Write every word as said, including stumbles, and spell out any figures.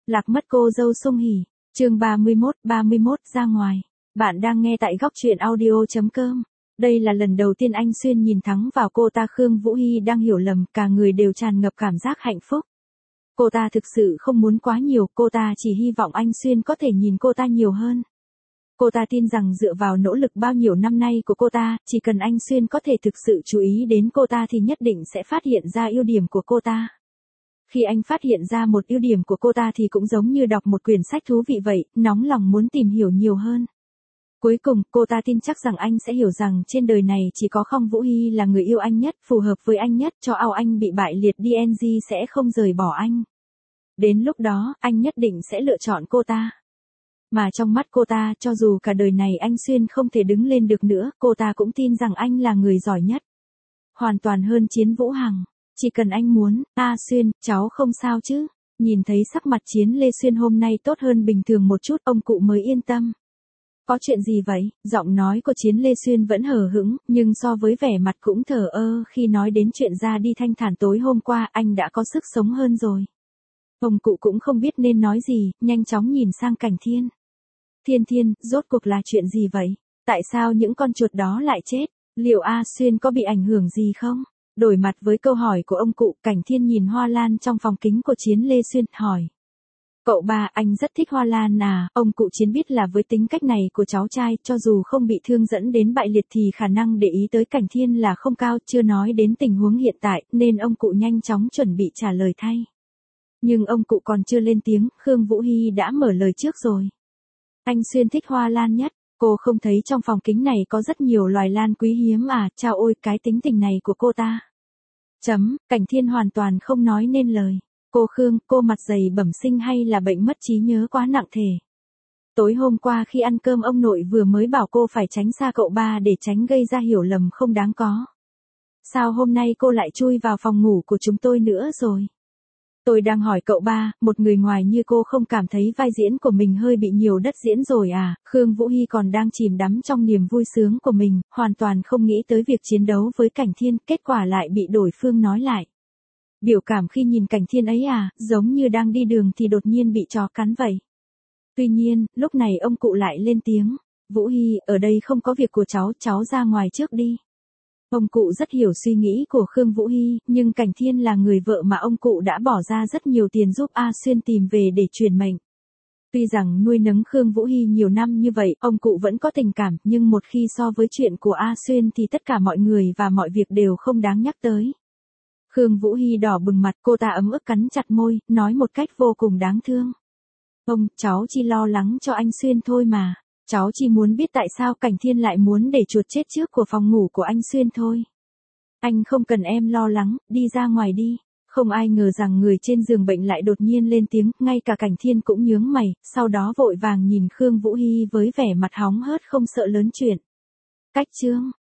Lạc mất cô dâu Sung Hỉ. Chương ba mươi mốt, ba mươi mốt ra ngoài. Bạn đang nghe tại góc truyện audio chấm com. Đây là lần đầu tiên anh Xuyên nhìn thẳng vào cô ta. Khương Vũ Hy đang hiểu lầm, cả người đều tràn ngập cảm giác hạnh phúc. Cô ta thực sự không muốn quá nhiều, cô ta chỉ hy vọng anh Xuyên có thể nhìn cô ta nhiều hơn. Cô ta tin rằng dựa vào nỗ lực bao nhiêu năm nay của cô ta, chỉ cần anh Xuyên có thể thực sự chú ý đến cô ta thì nhất định sẽ phát hiện ra ưu điểm của cô ta. Khi anh phát hiện ra một ưu điểm của cô ta thì cũng giống như đọc một quyển sách thú vị vậy, nóng lòng muốn tìm hiểu nhiều hơn. Cuối cùng, cô ta tin chắc rằng anh sẽ hiểu rằng trên đời này chỉ có Khương Vũ Hy là người yêu anh nhất, phù hợp với anh nhất, cho ao anh bị bại liệt đê en giê sẽ không rời bỏ anh. Đến lúc đó, anh nhất định sẽ lựa chọn cô ta. Mà trong mắt cô ta, cho dù cả đời này anh Xuyên không thể đứng lên được nữa, cô ta cũng tin rằng anh là người giỏi nhất. Hoàn toàn hơn Chiến Vũ Hằng. Chỉ cần anh muốn, a Xuyên, cháu không sao chứ. Nhìn thấy sắc mặt Chiến Lê Xuyên hôm nay tốt hơn bình thường một chút, ông cụ mới yên tâm. Có chuyện gì vậy? Giọng nói của Chiến Lê Xuyên vẫn hờ hững, nhưng so với vẻ mặt cũng thờ ơ khi nói đến chuyện ra đi thanh thản tối hôm qua, anh đã có sức sống hơn rồi. Ông cụ cũng không biết nên nói gì, nhanh chóng nhìn sang Cảnh Thiên. Thiên Thiên, rốt cuộc là chuyện gì vậy? Tại sao những con chuột đó lại chết? Liệu A Xuyên có bị ảnh hưởng gì không? Đổi mặt với câu hỏi của ông cụ, Cảnh Thiên nhìn hoa lan trong phòng kính của Chiến Lê Xuyên, hỏi. Cậu ba, anh rất thích hoa lan à? Ông cụ Chiến biết là với tính cách này của cháu trai, cho dù không bị thương dẫn đến bại liệt thì khả năng để ý tới Cảnh Thiên là không cao, chưa nói đến tình huống hiện tại, nên ông cụ nhanh chóng chuẩn bị trả lời thay. Nhưng ông cụ còn chưa lên tiếng, Khương Vũ Hy đã mở lời trước rồi. Anh Xuyên thích hoa lan nhất, cô không thấy trong phòng kính này có rất nhiều loài lan quý hiếm à, chao ôi cái tính tình này của cô ta. Chấm, Cảnh Thiên hoàn toàn không nói nên lời. Cô Khương, cô mặt dày bẩm sinh hay là bệnh mất trí nhớ quá nặng thể? Tối hôm qua khi ăn cơm ông nội vừa mới bảo cô phải tránh xa cậu ba để tránh gây ra hiểu lầm không đáng có. Sao hôm nay cô lại chui vào phòng ngủ của chúng tôi nữa rồi? Tôi đang hỏi cậu ba, một người ngoài như cô không cảm thấy vai diễn của mình hơi bị nhiều đất diễn rồi à? Khương Vũ Hy còn đang chìm đắm trong niềm vui sướng của mình, hoàn toàn không nghĩ tới việc chiến đấu với Cảnh Thiên, kết quả lại bị đối phương nói lại. Biểu cảm khi nhìn Cảnh Thiên ấy à, giống như đang đi đường thì đột nhiên bị chó cắn vậy. Tuy nhiên, lúc này ông cụ lại lên tiếng. Vũ Hy, ở đây không có việc của cháu, cháu ra ngoài trước đi. Ông cụ rất hiểu suy nghĩ của Khương Vũ Hy, nhưng Cảnh Thiên là người vợ mà ông cụ đã bỏ ra rất nhiều tiền giúp A Xuyên tìm về để truyền mệnh. Tuy rằng nuôi nấng Khương Vũ Hy nhiều năm như vậy, ông cụ vẫn có tình cảm, nhưng một khi so với chuyện của A Xuyên thì tất cả mọi người và mọi việc đều không đáng nhắc tới. Khương Vũ Hy đỏ bừng mặt, cô ta ấm ức cắn chặt môi, nói một cách vô cùng đáng thương. Ông, cháu chỉ lo lắng cho anh Xuyên thôi mà. Cháu chỉ muốn biết tại sao Cảnh Thiên lại muốn để chuột chết trước của phòng ngủ của anh Xuyên thôi. Anh không cần em lo lắng, đi ra ngoài đi. Không ai ngờ rằng người trên giường bệnh lại đột nhiên lên tiếng, ngay cả Cảnh Thiên cũng nhướng mày, sau đó vội vàng nhìn Khương Vũ Hy với vẻ mặt hóng hớt không sợ lớn chuyện. Cách chương.